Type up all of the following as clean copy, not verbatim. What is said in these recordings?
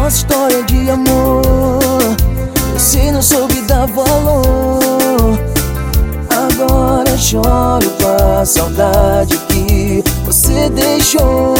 nossa história de amor, você não soube dar valor. Agora choro com a saudade que você deixou.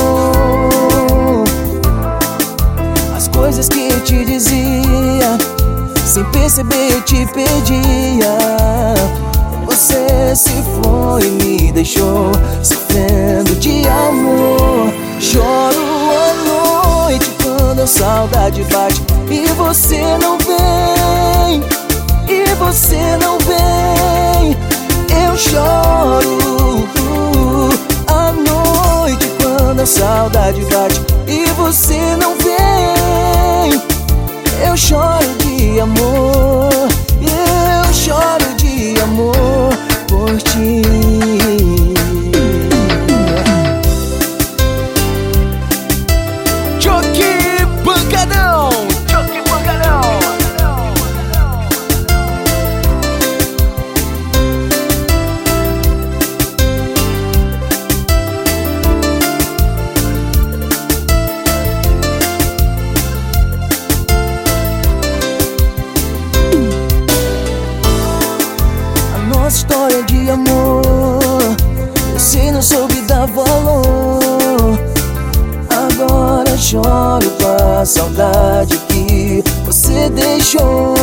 As coisas que eu te dizia, sem perceber eu te pedia. Você se foi e me deixou sofrendo de amor. Choro à noite quando a saudade bate e você não vem, e você não vem. Eu choro à noite quando a saudade bate e você não vem. Eu choro de amor, eu choro de amor por ti. Choque Pancadão, Choque Pancadão. Nossa história de amor, você não soube dar valor. Agora choro com a saudade que você deixou.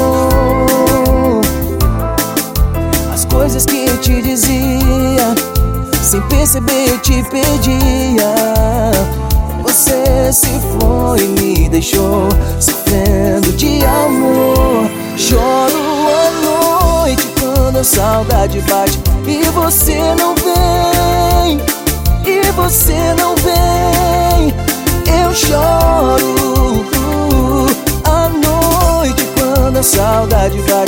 As coisas que eu te dizia, sem perceber eu te pedia. Você se foi e me deixou sofrendo de amor. Choro à noite quando a saudade bate e você não vem, e você não vem. Eu choro à noite quando a saudade bate